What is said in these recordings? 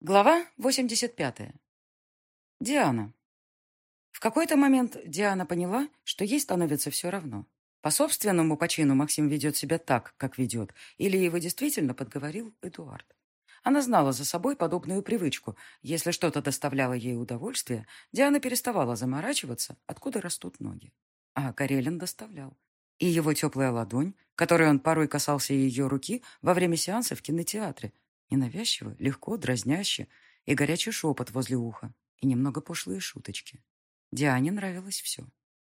Глава 85. Диана. В какой-то момент Диана поняла, что ей становится все равно. По собственному почину Максим ведет себя так, как ведет, или его действительно подговорил Эдуард. Она знала за собой подобную привычку. Если что-то доставляло ей удовольствие, Диана переставала заморачиваться, откуда растут ноги. А Карелин доставлял. И его теплая ладонь, которой он порой касался ее руки во время сеанса в кинотеатре, ненавязчиво, легко, дразняще, и горячий шепот возле уха, и немного пошлые шуточки. Диане нравилось все.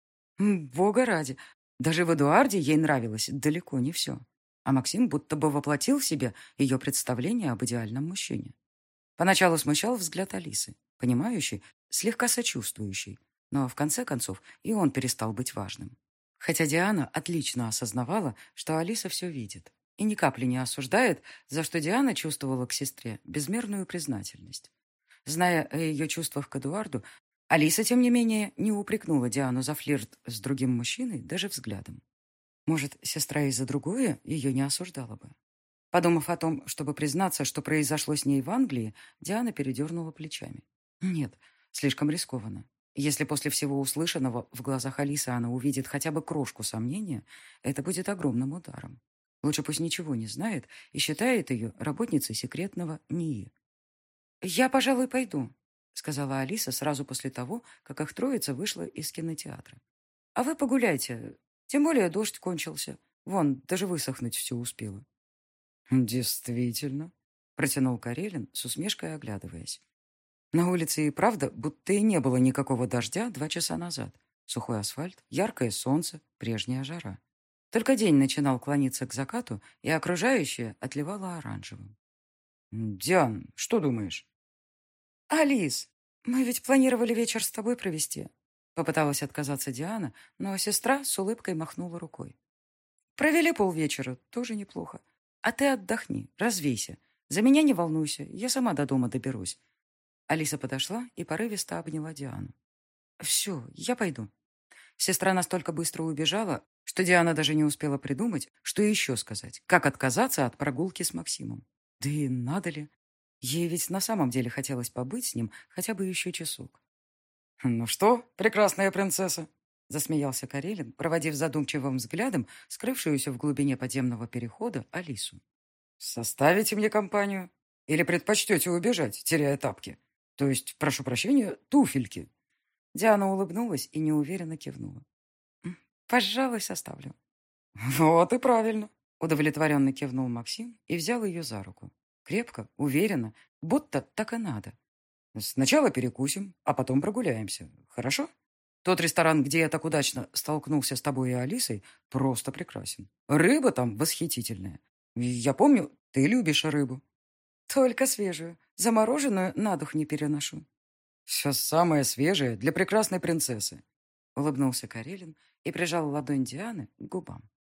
Бога ради, даже в Эдуарде ей нравилось далеко не все. А Максим будто бы воплотил в себе ее представление об идеальном мужчине. Поначалу смущал взгляд Алисы, понимающий, слегка сочувствующий, но в конце концов и он перестал быть важным. Хотя Диана отлично осознавала, что Алиса все видит, и ни капли не осуждает, за что Диана чувствовала к сестре безмерную признательность. Зная о ее чувствах к Эдуарду, Алиса, тем не менее, не упрекнула Диану за флирт с другим мужчиной даже взглядом. Может, сестра и за другое ее не осуждала бы. Подумав о том, чтобы признаться, что произошло с ней в Англии, Диана передернула плечами. Нет, слишком рискованно. Если после всего услышанного в глазах Алисы она увидит хотя бы крошку сомнения, это будет огромным ударом. Лучше пусть ничего не знает и считает ее работницей секретного НИИ. «Я, пожалуй, пойду», — сказала Алиса сразу после того, как их троица вышла из кинотеатра. «А вы погуляйте. Тем более дождь кончился. Вон, даже высохнуть все успело». «Действительно», — протянул Карелин, с усмешкой оглядываясь. На улице и правда будто и не было никакого дождя 2 часа назад. Сухой асфальт, яркое солнце, прежняя жара. Только день начинал клониться к закату, и окружающее отливало оранжевым. «Диан, что думаешь?» «Алис, мы ведь планировали вечер с тобой провести». Попыталась отказаться Диана, но сестра с улыбкой махнула рукой. «Провели полвечера, тоже неплохо. А ты отдохни, развейся. За меня не волнуйся, я сама до дома доберусь». Алиса подошла и порывисто обняла Диану. «Все, я пойду». Сестра настолько быстро убежала, что Диана даже не успела придумать, что еще сказать, как отказаться от прогулки с Максимом. Да и надо ли? Ей ведь на самом деле хотелось побыть с ним хотя бы еще часок. «Ну что, прекрасная принцесса?» — засмеялся Карелин, проводив задумчивым взглядом скрывшуюся в глубине подземного перехода Алису. «Составите мне компанию? Или предпочтете убежать, теряя тапки? То есть, прошу прощения, туфельки?» Диана улыбнулась и неуверенно кивнула. «Пожалуй, составлю». «Вот и правильно», — удовлетворенно кивнул Максим и взял ее за руку. Крепко, уверенно, будто так и надо. «Сначала перекусим, а потом прогуляемся. Хорошо? Тот ресторан, где я так удачно столкнулся с тобой и Алисой, просто прекрасен. Рыба там восхитительная. Я помню, ты любишь рыбу». «Только свежую. Замороженную на дух не переношу». «Все самое свежее для прекрасной принцессы», — улыбнулся Карелин и прижал ладонь Дианы к губам.